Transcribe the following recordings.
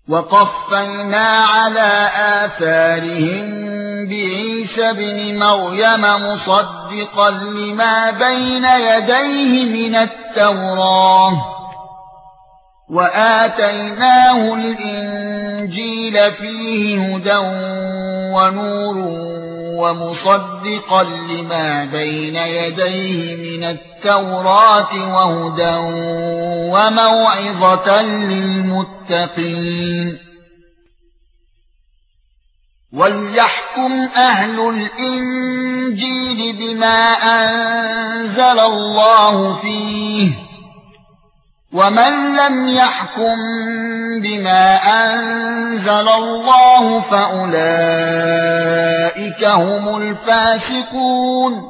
وقفينا على آثارهم بعيسى ابن مريم مصدقا لما بين يديه من التوراة وآتيناه الإنجيل فيه هدى ونور ومصدقا لما بين يديه من التوراة وهدى وموعظة للمتقين وليحكم أهل الإنجيل بما أنزل الله فيه ومن لم يحكم بما أنزل الله فأولئك هم الفاسقون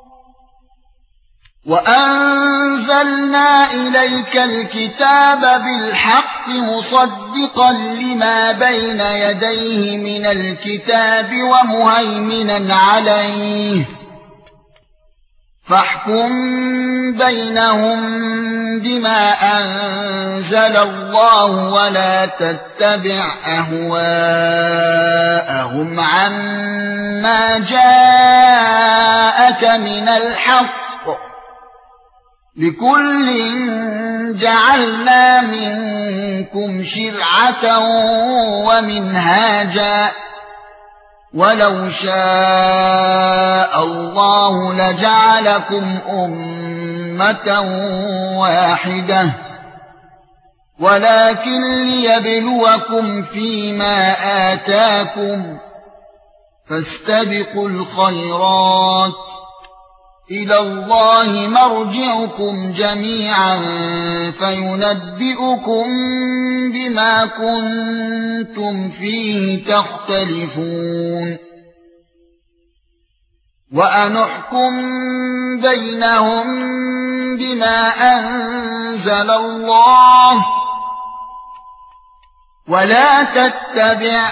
وأنزلنا إليك الكتاب بالحق مصدقا لما بين يديه من الكتاب ومهيمنا عليه فاحكم بينهم بما أنزل الله ولا تتبع أهواءهم عما جاءك من الحق لكل جعلنا منكم شرعة ومنهاجا ولو شاء الله لجعلكم أمة واحدة ولكن ليبلوكم فيما آتاكم فاستبقوا الخيرات إلى الله مرجعكم جميعا فينبئكم بما كنتم فيه تختلفون وأنحكم بينهم بما أنزل الله ولا تتبع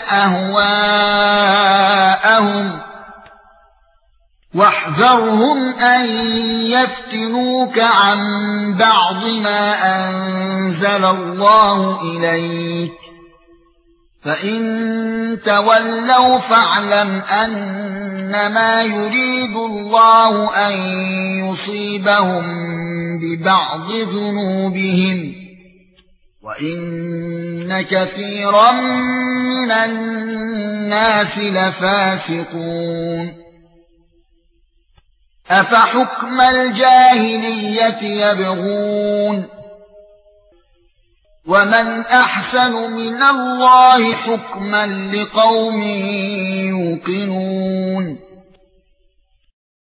أهواءهم واحذرهم أن يفتنوك عن بعض ما أنزل الله إليك فإن تولوا فاعلم أنما يريد الله أن يصيبهم ببعض ذنوبهم وإن كثيرا من الناس لفاسقون أفحكم الجاهلية يبغون ومن أحسن من الله حكما لقوم يوقنون